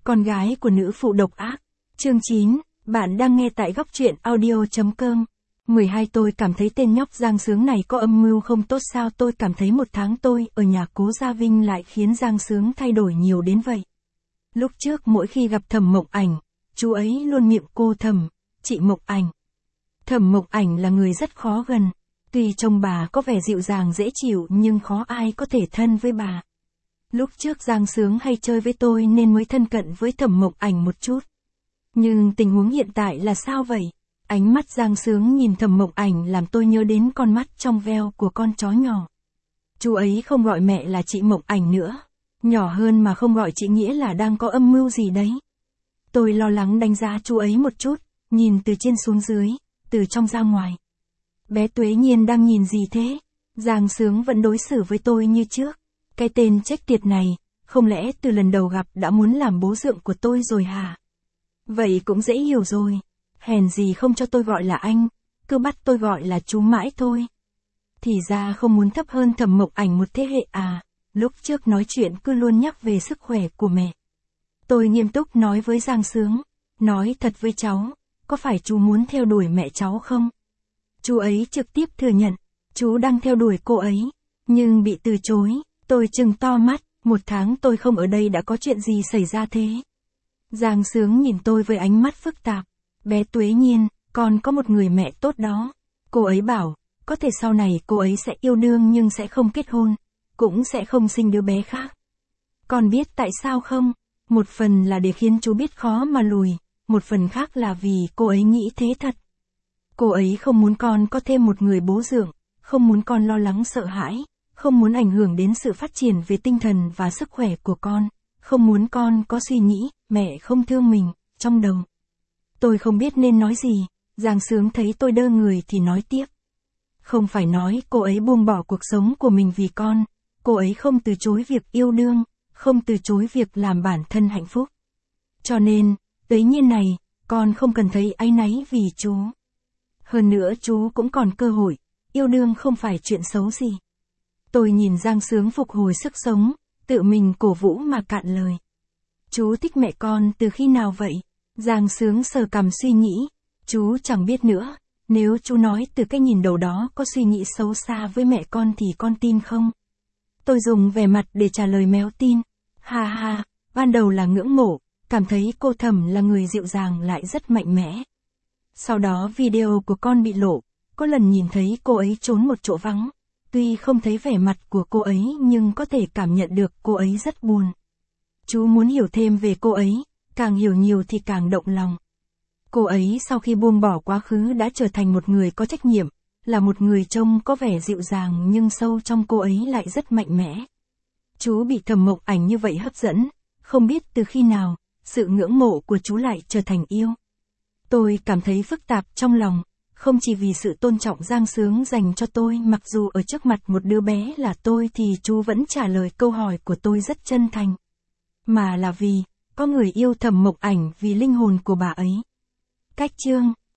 Con gái của nữ phụ độc ác. Chương 9, bạn đang nghe tại góc truyện audio.com. 12 Tôi cảm thấy tên nhóc Giang Sướng này có âm mưu không tốt sao. Tôi cảm thấy một tháng tôi ở nhà Cố Gia Vinh lại khiến Giang Sướng thay đổi nhiều đến vậy. Lúc trước mỗi khi gặp Thẩm Mộng Ảnh, chú ấy luôn miệng cô Thẩm, chị Mộng Ảnh. Thẩm Mộng Ảnh là người rất khó gần. Tuy trông bà có vẻ dịu dàng dễ chịu nhưng khó ai có thể thân với bà. Lúc trước Giang Sướng hay chơi với tôi nên mới thân cận với Thẩm Mộng Ảnh một chút. Nhưng tình huống hiện tại là sao vậy? Ánh mắt Giang Sướng nhìn Thẩm Mộng Ảnh làm tôi nhớ đến con mắt trong veo của con chó nhỏ. Chú ấy không gọi mẹ là chị Mộng Ảnh nữa. Nhỏ hơn mà không gọi chị nghĩa là đang có âm mưu gì đấy. Tôi lo lắng đánh giá chú ấy một chút, nhìn từ trên xuống dưới, từ trong ra ngoài. Bé Tuế Nhiên đang nhìn gì thế? Giang Sướng vẫn đối xử với tôi như trước. Cái tên chết tiệt này, không lẽ từ lần đầu gặp đã muốn làm bố dượng của tôi rồi hả? Vậy cũng dễ hiểu rồi. Hèn gì không cho tôi gọi là anh, cứ bắt tôi gọi là chú mãi thôi. Thì ra không muốn thấp hơn Thẩm Mộng Ảnh một thế hệ à, lúc trước nói chuyện cứ luôn nhắc về sức khỏe của mẹ. Tôi nghiêm túc nói với Giang Sướng, nói thật với cháu, có phải chú muốn theo đuổi mẹ cháu không? Chú ấy trực tiếp thừa nhận, chú đang theo đuổi cô ấy, nhưng bị từ chối. Tôi trừng to mắt, một tháng tôi không ở đây đã có chuyện gì xảy ra thế? Giang Sướng nhìn tôi với ánh mắt phức tạp. Bé Tuế Nhiên, con có một người mẹ tốt đó. Cô ấy bảo, có thể sau này cô ấy sẽ yêu đương nhưng sẽ không kết hôn, cũng sẽ không sinh đứa bé khác. Con biết tại sao không? Một phần là để khiến chú biết khó mà lùi, một phần khác là vì cô ấy nghĩ thế thật. Cô ấy không muốn con có thêm một người bố dượng, không muốn con lo lắng sợ hãi, không muốn ảnh hưởng đến sự phát triển về tinh thần và sức khỏe của con, không muốn con có suy nghĩ, mẹ không thương mình, trong đầu. Tôi không biết nên nói gì, Giang Sướng thấy tôi đơ người thì nói tiếp. Không phải nói cô ấy buông bỏ cuộc sống của mình vì con, cô ấy không từ chối việc yêu đương, không từ chối việc làm bản thân hạnh phúc. Cho nên, Tuế Nhiên này, con không cần thấy áy náy vì chú. Hơn nữa chú cũng còn cơ hội, yêu đương không phải chuyện xấu gì. Tôi nhìn Giang Sướng phục hồi sức sống, tự mình cổ vũ mà cạn lời. Chú thích mẹ con từ khi nào vậy? Giang Sướng sờ cằm suy nghĩ, chú chẳng biết nữa, nếu chú nói từ cái nhìn đầu đó có suy nghĩ xấu xa với mẹ con thì con tin không? Tôi dùng vẻ mặt để trả lời méo tin. Ha ha, ban đầu là ngưỡng mộ, cảm thấy cô Thẩm là người dịu dàng lại rất mạnh mẽ. Sau đó video của con bị lộ, có lần nhìn thấy cô ấy trốn một chỗ vắng. Tuy không thấy vẻ mặt của cô ấy nhưng có thể cảm nhận được cô ấy rất buồn. Chú muốn hiểu thêm về cô ấy, càng hiểu nhiều thì càng động lòng. Cô ấy sau khi buông bỏ quá khứ đã trở thành một người có trách nhiệm, là một người trông có vẻ dịu dàng nhưng sâu trong cô ấy lại rất mạnh mẽ. Chú bị Thẩm Mộng Ảnh như vậy hấp dẫn, không biết từ khi nào, sự ngưỡng mộ của chú lại trở thành yêu. Tôi cảm thấy phức tạp trong lòng, không chỉ vì sự tôn trọng Giang Sướng dành cho tôi mặc dù ở trước mặt một đứa bé là tôi thì chú vẫn trả lời câu hỏi của tôi rất chân thành. Mà là vì, có người yêu Thẩm Mộng Ảnh vì linh hồn của bà ấy. Cách chương